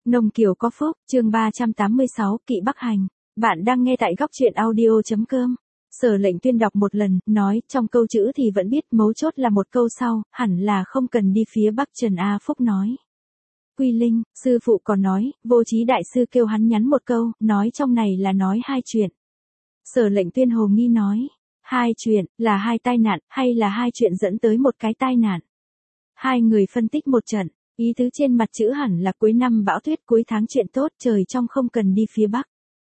Nông Kiều có phúc, chương 386, Kỵ Bắc Hành. Bạn đang nghe tại góc truyện audio.com. Sở Lệnh Tuyên đọc một lần, nói, trong câu chữ thì vẫn biết, mấu chốt là một câu sau, hẳn là không cần đi phía Bắc. Trần A Phúc nói. Quy Linh, sư phụ còn nói, Vô Trí đại sư kêu hắn nhắn một câu, nói trong này là nói hai chuyện. Sở Lệnh Tuyên hồ nghi nói, hai chuyện, là hai tai nạn, hay là hai chuyện dẫn tới một cái tai nạn? Hai người phân tích một trận. Ý tứ trên mặt chữ hẳn là cuối năm bão tuyết, cuối tháng chuyện tốt, trời trong không cần đi phía Bắc.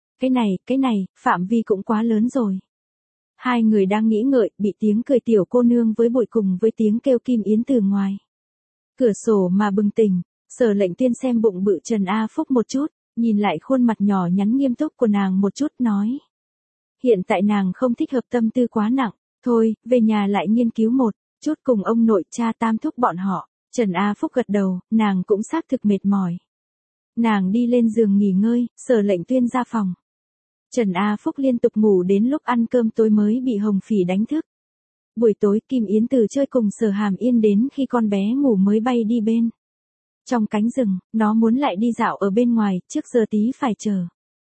Cái này, phạm vi cũng quá lớn rồi. Hai người đang nghĩ ngợi, bị tiếng cười tiểu cô nương với bụi cùng với tiếng kêu Kim Yến từ ngoài cửa sổ mà bừng tỉnh. Sở Lệnh Tuyên xem bụng bự Trần A Phúc một chút, nhìn lại khuôn mặt nhỏ nhắn nghiêm túc của nàng một chút, nói. Hiện tại nàng không thích hợp, tâm tư quá nặng, thôi, về nhà lại nghiên cứu một chút cùng ông nội cha Tam thúc bọn họ. Trần A Phúc gật đầu, nàng cũng xác thực mệt mỏi. Nàng đi lên giường nghỉ ngơi, Sở Lệnh Tuyên ra phòng. Trần A Phúc liên tục ngủ đến lúc ăn cơm tối mới bị Hồng Phỉ đánh thức. Buổi tối Kim Yến từ chơi cùng Sở Hàm Yên đến khi con bé ngủ mới bay đi bên trong cánh rừng, nó muốn lại đi dạo ở bên ngoài, trước giờ tí phải chờ.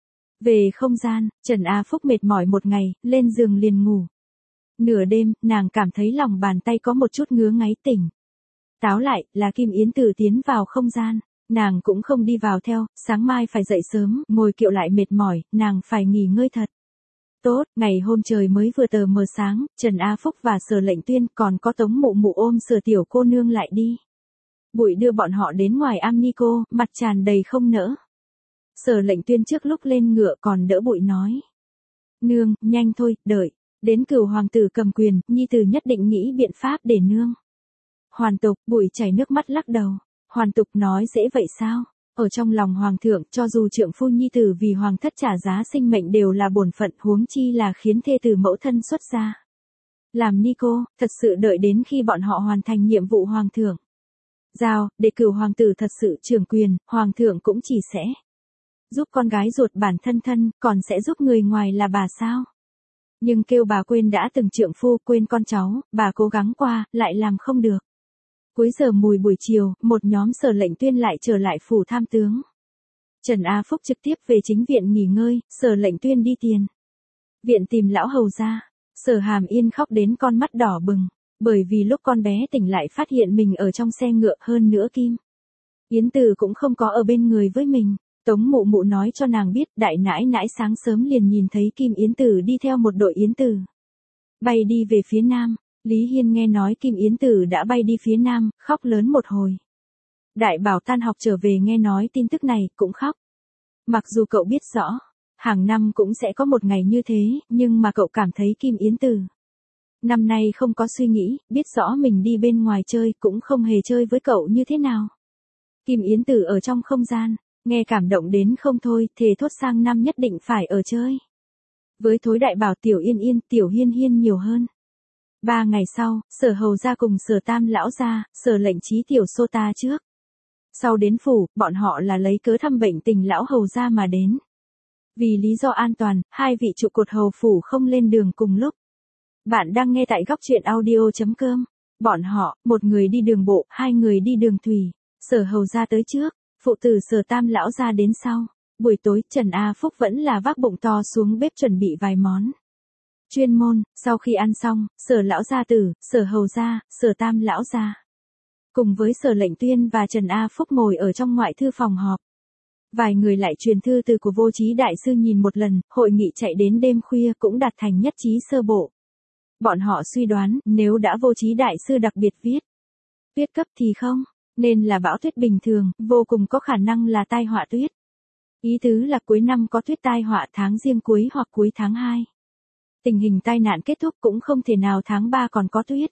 Về không gian, Trần A Phúc mệt mỏi một ngày, lên giường liền ngủ. Nửa đêm, nàng cảm thấy lòng bàn tay có một chút ngứa ngáy, tỉnh táo lại, là Kim Yến Từ tiến vào không gian. Nàng cũng không đi vào theo, sáng mai phải dậy sớm, ngồi kiệu lại mệt mỏi, nàng phải nghỉ ngơi thật tốt. Ngày hôm trời mới vừa tờ mờ sáng, Trần A Phúc và Sở Lệnh Tuyên còn có Tống Mụ Mụ ôm Sở tiểu cô nương lại đi. Bụi đưa bọn họ đến ngoài am ni cô, mặt tràn đầy không nỡ. Sở Lệnh Tuyên trước lúc lên ngựa còn đỡ Bụi nói. Nương, nhanh thôi, đợi đến Cửu hoàng tử cầm quyền, nhi tử nhất định nghĩ biện pháp để nương hoàn tục. Bụi chảy nước mắt lắc đầu. Hoàn tục nói dễ vậy sao? Ở trong lòng hoàng thượng, cho dù trượng phu nhi tử vì hoàng thất trả giá sinh mệnh đều là bổn phận, huống chi là khiến thê tử mẫu thân xuất gia làm ni cô. Thật sự đợi đến khi bọn họ hoàn thành nhiệm vụ hoàng thượng giao, để Cửu hoàng tử thật sự trưởng quyền, hoàng thượng cũng chỉ sẽ giúp con gái ruột bản thân, còn sẽ giúp người ngoài là bà sao? Nhưng kêu bà quên đã từng trượng phu, quên con cháu, bà cố gắng qua, lại làm không được. Cuối giờ mùi buổi chiều, một nhóm Sở Lệnh Tuyên lại trở lại phủ tham tướng. Trần A Phúc trực tiếp về chính viện nghỉ ngơi, Sở Lệnh Tuyên đi tiền viện tìm lão hầu ra. Sở Hàm Yên khóc đến con mắt đỏ bừng, bởi vì lúc con bé tỉnh lại phát hiện mình ở trong xe ngựa, hơn nữa Kim Yến Từ cũng không có ở bên người với mình. Tống Mụ Mụ nói cho nàng biết, đại nãi nãi sáng sớm liền nhìn thấy Kim Yến Tử đi theo một đội yến tử bay đi về phía nam. Lý Hiên nghe nói Kim Yến Tử đã bay đi phía nam, khóc lớn một hồi. Đại Bảo tan học trở về nghe nói tin tức này, cũng khóc. Mặc dù cậu biết rõ, hàng năm cũng sẽ có một ngày như thế, nhưng mà cậu cảm thấy Kim Yến Tử năm nay không có suy nghĩ, biết rõ mình đi bên ngoài chơi, cũng không hề chơi với cậu như thế nào. Kim Yến Tử ở trong không gian, nghe cảm động đến không thôi, thề thốt sang năm nhất định phải ở chơi với Thối Đại Bảo, Tiểu Yên Yên, Tiểu Hiên Hiên nhiều hơn. 3 ngày sau, Sở hầu gia cùng Sở Tam lão gia, Sở Lệnh Chí Tiểu Sô ta trước sau đến phủ, bọn họ là lấy cớ thăm bệnh tình lão hầu gia mà đến. Vì lý do an toàn, hai vị trụ cột hầu phủ không lên đường cùng lúc. Bạn đang nghe tại góc truyện audio.com. Bọn họ, một người đi đường bộ, hai người đi đường thủy. Sở hầu gia tới trước, phụ tử Sở Tam lão gia đến sau. Buổi tối, Trần A Phúc vẫn là vác bụng to xuống bếp chuẩn bị vài món chuyên môn. Sau khi ăn xong, Sở lão gia tử, Sở hầu gia, Sở Tam lão gia cùng với Sở Lệnh Tuyên và Trần A Phúc ngồi ở trong ngoại thư phòng họp. Vài người lại truyền thư từ của Vô Trí đại sư nhìn một lần, hội nghị chạy đến đêm khuya cũng đạt thành nhất trí sơ bộ. Bọn họ suy đoán, nếu đã Vô Trí đại sư đặc biệt viết tuyết cấp thì không nên là bão tuyết bình thường, vô cùng có khả năng là tai họa tuyết. Ý tứ là cuối năm có tuyết tai họa, tháng Giêng cuối hoặc cuối tháng 2. Tình hình tai nạn kết thúc cũng không thể nào tháng 3 còn có tuyết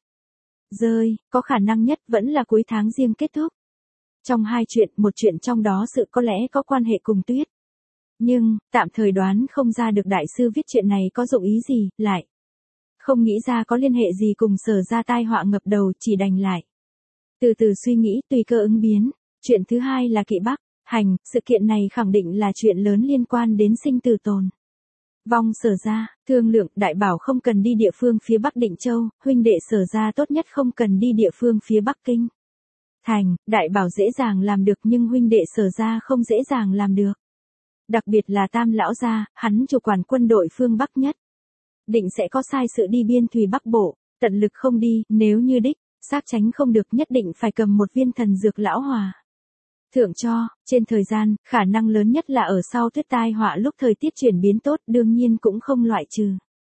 rơi, có khả năng nhất vẫn là cuối tháng Giêng kết thúc. Trong hai chuyện, một chuyện trong đó sự có lẽ có quan hệ cùng tuyết. Nhưng, tạm thời đoán không ra được đại sư viết chuyện này có dụng ý gì, lại không nghĩ ra có liên hệ gì cùng Sở ra tai họa ngập đầu, chỉ đành lại từ từ suy nghĩ, tùy cơ ứng biến. Chuyện thứ hai là Kỵ Bắc Hành, sự kiện này khẳng định là chuyện lớn liên quan đến sinh tử tồn vong Sở ra. Thương lượng, Đại Bảo không cần đi địa phương phía Bắc Định Châu, huynh đệ Sở ra tốt nhất không cần đi địa phương phía Bắc Kinh. Thành, đại bảo dễ dàng làm được nhưng huynh đệ Sở gia không dễ dàng làm được. Đặc biệt là Tam lão gia, hắn chủ quản quân đội phương Bắc nhất. Định sẽ có sai sự đi biên thùy Bắc Bộ, tận lực không đi, nếu như đích, xác tránh không được nhất định phải cầm một viên thần dược lão hòa. Thượng cho, trên thời gian, khả năng lớn nhất là ở sau tuyết tai họa lúc thời tiết chuyển biến tốt đương nhiên cũng không loại trừ.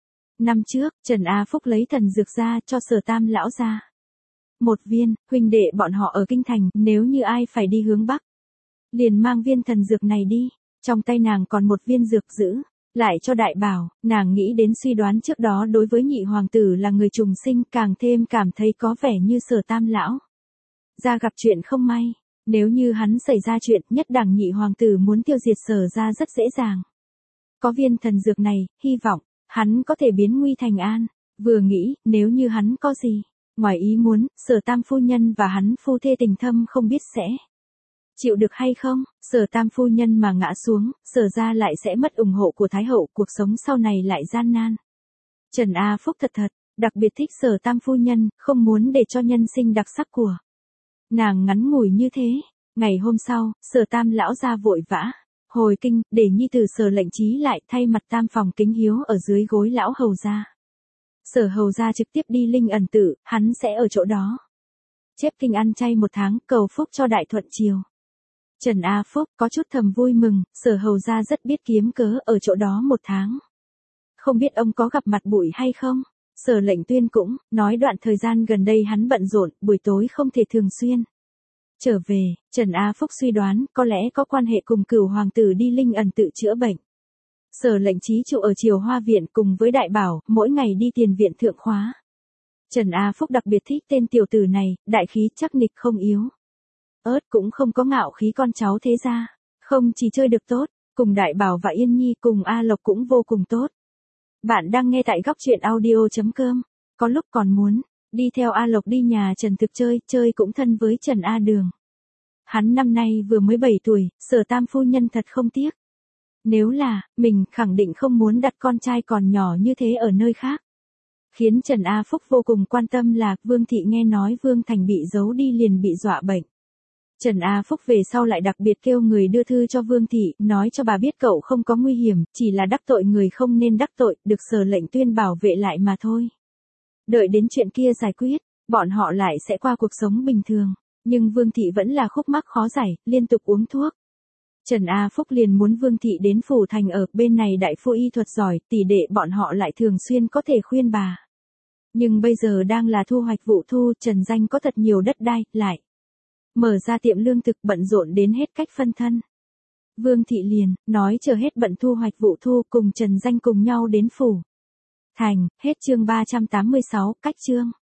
Năm trước, Trần A Phúc lấy thần dược ra cho Sở Tam lão gia. Một viên, huynh đệ bọn họ ở kinh thành, nếu như ai phải đi hướng Bắc. Liền mang viên thần dược này đi, trong tay nàng còn một viên dược giữ, lại cho đại bảo, nàng nghĩ đến suy đoán trước đó đối với nhị hoàng tử là người trùng sinh càng thêm cảm thấy có vẻ như Sở Tam lão ra gặp chuyện không may. Nếu như hắn xảy ra chuyện nhất đẳng nhị hoàng tử muốn tiêu diệt Sở ra rất dễ dàng. Có viên thần dược này, hy vọng, hắn có thể biến nguy thành an. Vừa nghĩ, nếu như hắn có gì ngoài ý muốn, Sở Tam phu nhân và hắn phu thê tình thâm không biết sẽ chịu được hay không. Sở Tam phu nhân mà ngã xuống, Sở ra lại sẽ mất ủng hộ của Thái hậu, cuộc sống sau này lại gian nan. Trần A Phúc thật đặc biệt thích Sở Tam phu nhân, không muốn để cho nhân sinh đặc sắc của nàng ngắn ngủi như thế. Ngày hôm sau, Sở Tam lão ra vội vã hồi kinh, để nhi tử Sở Lệnh Chí lại thay mặt tam phòng kính hiếu ở dưới gối lão hầu gia. Sở hầu gia trực tiếp đi Linh Ẩn Tự, hắn sẽ ở chỗ đó chép kinh ăn chay 1 tháng, cầu phúc cho đại thuận triều. Trần A Phúc có chút thầm vui mừng, Sở hầu gia rất biết kiếm cớ ở chỗ đó 1 tháng. Không biết ông có gặp mặt Bụi hay không? Sở Lệnh Tuyên cũng nói đoạn thời gian gần đây hắn bận rộn, buổi tối không thể thường xuyên trở về. Trần A Phúc suy đoán có lẽ có quan hệ cùng Cửu hoàng tử đi Linh Ẩn Tự chữa bệnh. Sở Lệnh Chí trụ ở Triều Hoa viện cùng với đại bảo, mỗi ngày đi tiền viện thượng khóa. Trần A Phúc đặc biệt thích tên tiểu tử này, đại khí chắc nịch không yếu. Ớt cũng không có ngạo khí con cháu thế gia, không chỉ chơi được tốt, cùng đại bảo và Yên Nhi cùng A Lộc cũng vô cùng tốt. Bạn đang nghe tại góc truyện audio.com. Có lúc còn muốn đi theo A Lộc đi nhà Trần Thực chơi cũng thân với Trần A Đường. Hắn năm nay vừa mới 7 tuổi, Sở Tam phu nhân thật không tiếc. Nếu là, mình khẳng định không muốn đặt con trai còn nhỏ như thế ở nơi khác. Khiến Trần A Phúc vô cùng quan tâm là Vương Thị nghe nói Vương Thành bị giấu đi liền bị dọa bệnh. Trần A Phúc về sau lại đặc biệt kêu người đưa thư cho Vương Thị, nói cho bà biết cậu không có nguy hiểm, chỉ là đắc tội người không nên đắc tội, được Sở Lệnh Tuyên bảo vệ lại mà thôi. Đợi đến chuyện kia giải quyết, bọn họ lại sẽ qua cuộc sống bình thường. Nhưng Vương Thị vẫn là khúc mắc khó giải, liên tục uống thuốc. Trần A Phúc liền muốn Vương Thị đến phủ thành ở, bên này đại phu y thuật giỏi, tỷ đệ bọn họ lại thường xuyên có thể khuyên bà. Nhưng bây giờ đang là thu hoạch vụ thu, Trần Danh có thật nhiều đất đai, lại mở ra tiệm lương thực bận rộn đến hết cách phân thân. Vương Thị liền nói chờ hết bận thu hoạch vụ thu cùng Trần Danh cùng nhau đến phủ thành. Hết chương 386, cách chương.